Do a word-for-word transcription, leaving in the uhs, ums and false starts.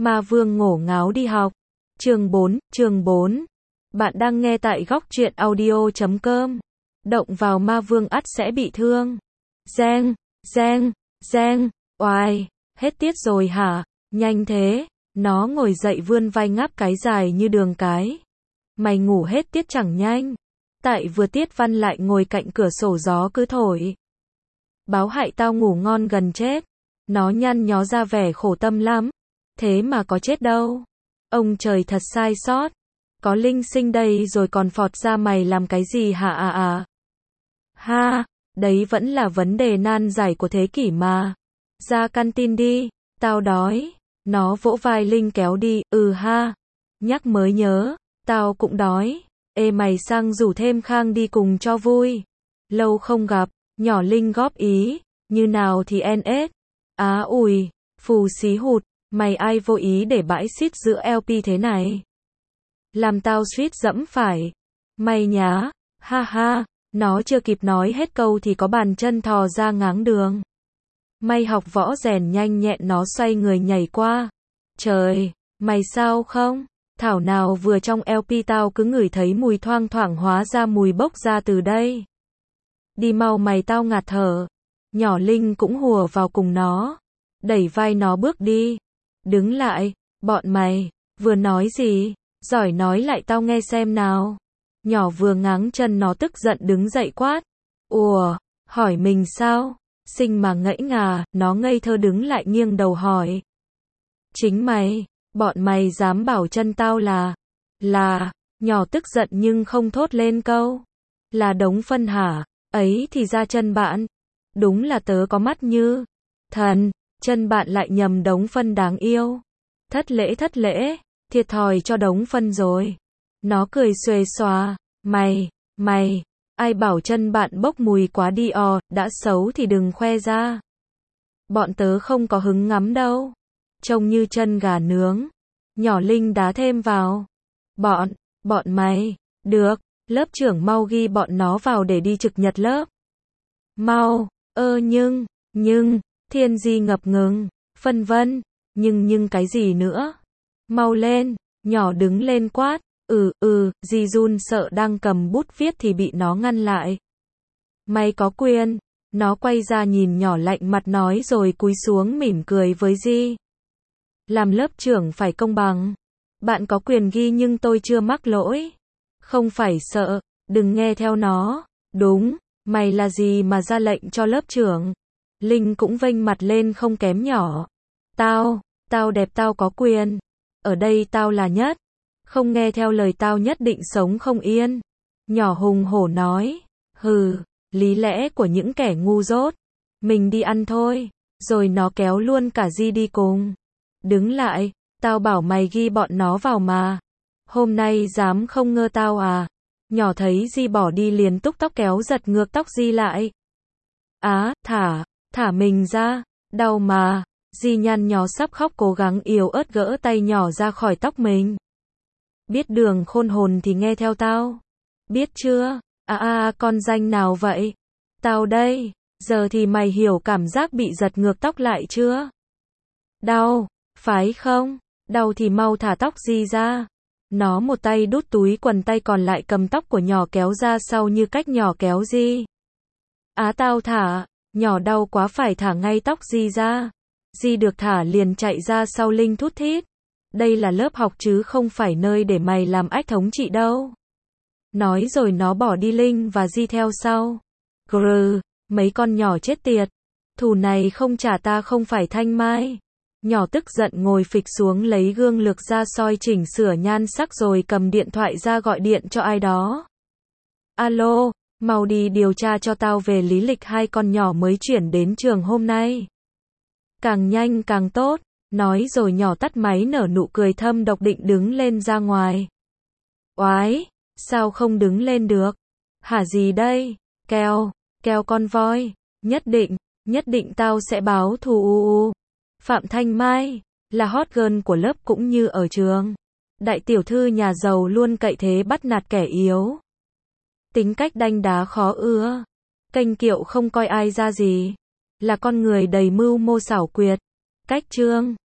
Ma Vương ngổ ngáo đi học. Chương bốn, chương bốn. Bạn đang nghe tại góc truyện audio chấm com. Động vào Ma Vương ắt sẽ bị thương. Reng, reng, reng, oai, hết tiết rồi hả? Nhanh thế. Nó ngồi dậy vươn vai ngáp cái dài như đường cái. Mày ngủ hết tiết chẳng nhanh. Tại vừa tiết văn lại ngồi cạnh cửa sổ gió cứ thổi. Báo hại tao ngủ ngon gần chết. Nó nhăn nhó ra vẻ khổ tâm lắm. Thế mà có chết đâu. Ông trời thật sai sót. Có linh sinh đây rồi còn phọt ra mày làm cái gì hả à à. Ha, đấy vẫn là vấn đề nan giải của thế kỷ mà. Ra canteen đi, tao đói. Nó vỗ vai Linh kéo đi, ừ ha. Nhắc mới nhớ, tao cũng đói. Ê mày sang rủ thêm Khang đi cùng cho vui. Lâu không gặp, nhỏ Linh góp ý, như nào thì en ết. Á ủi, phù xí hụt, mày ai vô ý để bãi xít giữa lờ pê thế này. Làm tao suýt dẫm phải. Mày nhá, ha ha, nó chưa kịp nói hết câu thì có bàn chân thò ra ngáng đường. May học võ rèn nhanh nhẹn nó xoay người nhảy qua. Trời, mày sao không? Thảo nào vừa trong lờ pê tao cứ ngửi thấy mùi thoang thoảng hóa ra mùi bốc ra từ đây. Đi mau mày tao ngạt thở. Nhỏ Linh cũng hùa vào cùng nó. Đẩy vai nó bước đi. Đứng lại, bọn mày, vừa nói gì? Giỏi nói lại tao nghe xem nào. Nhỏ vừa ngáng chân nó tức giận đứng dậy quát. Ủa, hỏi mình sao? Sinh mà ngẫy ngà, nó ngây thơ đứng lại nghiêng đầu hỏi. Chính mày, bọn mày dám bảo chân tao là, là, nhỏ tức giận nhưng không thốt lên câu. Là đống phân hả? Ấy thì ra chân bạn. Đúng là tớ có mắt như thần, chân bạn lại nhầm đống phân đáng yêu. Thất lễ thất lễ, thiệt thòi cho đống phân rồi. Nó cười xuề xòa, mày, mày, ai bảo chân bạn bốc mùi quá đi ò, đã xấu thì đừng khoe ra. Bọn tớ không có hứng ngắm đâu. Trông như chân gà nướng. Nhỏ Linh đá thêm vào. Bọn, bọn mày, được, lớp trưởng mau ghi bọn nó vào để đi trực nhật lớp. Mau, ơ nhưng, nhưng, Thiên Di ngập ngừng, phân vân, nhưng nhưng cái gì nữa? Mau lên, nhỏ đứng lên quát, ừ, ừ, Di run sợ đang cầm bút viết thì bị nó ngăn lại. Mày có quyền, nó quay ra nhìn nhỏ lạnh mặt nói rồi cúi xuống mỉm cười với Di. Làm lớp trưởng phải công bằng. Bạn có quyền ghi nhưng tôi chưa mắc lỗi. Không phải sợ, đừng nghe theo nó. Đúng, mày là gì mà ra lệnh cho lớp trưởng? Linh cũng vênh mặt lên không kém nhỏ. Tao, tao đẹp tao có quyền. Ở đây tao là nhất. Không nghe theo lời tao nhất định sống không yên. Nhỏ hùng hổ nói. Hừ, lý lẽ của những kẻ ngu dốt. Mình đi ăn thôi. Rồi nó kéo luôn cả Di đi cùng. Đứng lại, tao bảo mày ghi bọn nó vào mà. Hôm nay dám không ngơ tao à? Nhỏ thấy Di bỏ đi liền túc tóc kéo giật ngược tóc Di lại. Á, thả, thả mình ra, đau mà. Di nhăn nhó sắp khóc cố gắng yếu ớt gỡ tay nhỏ ra khỏi tóc mình. Biết đường khôn hồn thì nghe theo tao. Biết chưa? À à con danh nào vậy? Tao đây. Giờ thì mày hiểu cảm giác bị giật ngược tóc lại chưa? Đau, phải không? Đau thì mau thả tóc Di ra. Nó một tay đút túi quần tay còn lại cầm tóc của nhỏ kéo ra sau như cách nhỏ kéo Di. Á tao thả, nhỏ đau quá phải thả ngay tóc Di ra. Di được thả liền chạy ra sau Linh thút thít. Đây là lớp học chứ không phải nơi để mày làm ách thống trị đâu. Nói rồi nó bỏ đi Linh và Di theo sau. Grr, mấy con nhỏ chết tiệt. Thù này không trả ta không phải thanh mai. Nhỏ tức giận ngồi phịch xuống lấy gương lược ra soi chỉnh sửa nhan sắc rồi cầm điện thoại ra gọi điện cho ai đó. Alo, mau đi điều tra cho tao về lý lịch hai con nhỏ mới chuyển đến trường hôm nay. Càng nhanh càng tốt, nói rồi nhỏ tắt máy nở nụ cười thâm độc định đứng lên ra ngoài. Oái, sao không đứng lên được? Hả gì đây? Keo, keo con voi, nhất định, nhất định tao sẽ báo thù. Phạm Thanh Mai, là hot girl của lớp cũng như ở trường. Đại tiểu thư nhà giàu luôn cậy thế bắt nạt kẻ yếu. Tính cách đanh đá khó ưa. Kênh kiệu không coi ai ra gì. Là con người đầy mưu mô xảo quyệt. Cách trương,